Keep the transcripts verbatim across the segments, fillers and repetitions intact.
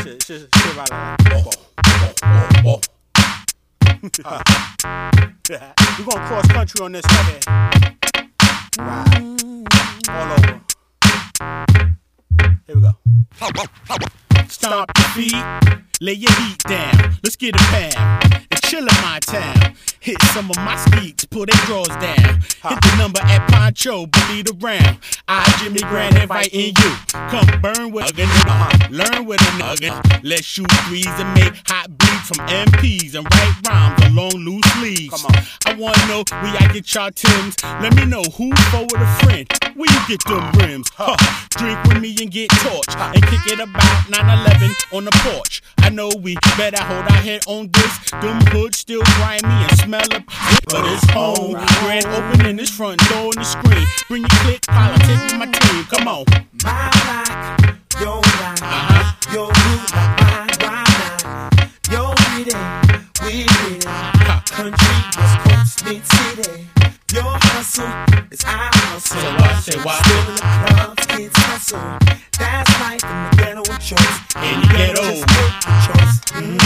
shit, shit, shit right like that. Oh, oh, oh, oh. We're gonna cross country on this right here. Ride. All over. Here we go. Stomp your feet, lay your heat down. Let's get a pound and chill in my town. Hit some of my skeets, pull their drawers down. Hit the number at Poncho, bleed around. I, Jimmy Grant, inviting you. Come burn with a nigga, learn with a nigga. Let's shoot threes and make hot beats from M Ps and write rhymes along loose leaves. Come on. I wanna know where y'all get y'all Tims. Let me know who forward a friend. Where you get them rims? Huh. Drink with me and get torched and kick it about nine eleven on the porch. I know we better hold our head on this. Them hoods still grimy and smell up, but it's home. Grand opening this front door on the screen. Bring your click, politics with my team. Come on. My life, your life, uh-huh. Your mood like mine, why not? Your reading, we reading. Huh. Country, West Coast, mid city. Your hustle is our hustle. Say what? Say what? Still in the clubs, kids hustle. That's life in the ghetto with choice. In the ghetto, just make the choice.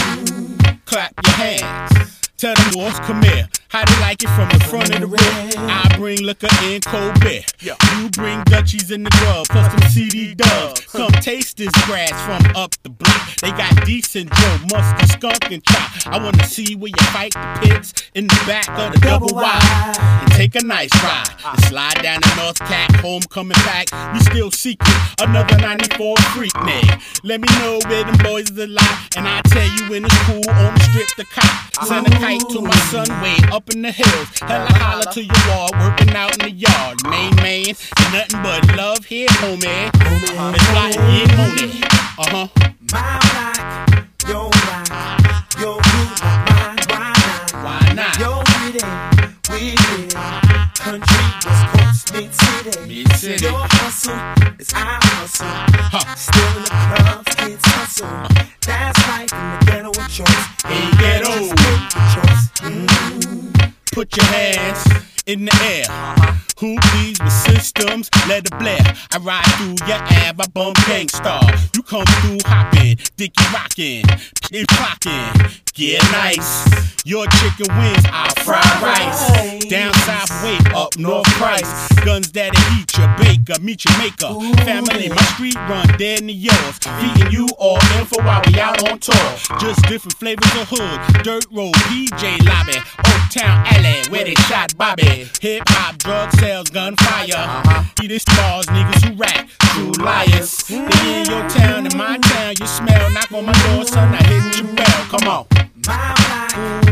Mm. Clap your hands. Tell them boys, come here. How they like it from the front and the rear? I bring liquor in cold beer. Yeah. You bring Dutchies in the glove, plus them C D dubs. Come taste this grass from up the block. They got decent Joe, musty, skunk, and chop. I wanna see where you fight the pits in the back of the double wide. And take a nice ride and slide down the North Cat, homecoming back. We still seeking another ninety-four freak name. Let me know where them boys is alive, and I tell you when it's cool on the strip the cop. Send a kite to my son way up in the hills. Hella holler to your wall, working out in the yard. Main man, ain't nothing but love here, homie. Uh-huh. It's like yeah, money. Uh-huh. My life, your life, your mood like mine, why not? Why not? Your reading, we reading. Country, West Coast, mid city. Mid city. Your hustle is our hustle. Huh. Still in the clubs, kids hustle. That's life in the ghetto with choice. In the ghetto. Just make the choice. Mm. Put your hands in the air. Uh-huh. Who please with systems? Let it blare. I ride through your ab, I bump Gangstar. You come through hopping, dicky rocking, it clocking. Get nice. Your chicken wings, I'll fry rice. Down south, wait, up north price. Guns that'll eat your baker, meet your maker. Family, my street run dead near yours. Feeding you all info while we out on tour. Just different flavors of hood. Dirt road, P J lobby, Oaktown alley, where they shot Bobby. Hip hop, drug sales, gunfire. Uh-huh. Eat this stars, niggas who rap, true liars. They in your town, in my town, you smell. Knock on my door, son, I hit your bell. Come on. My life.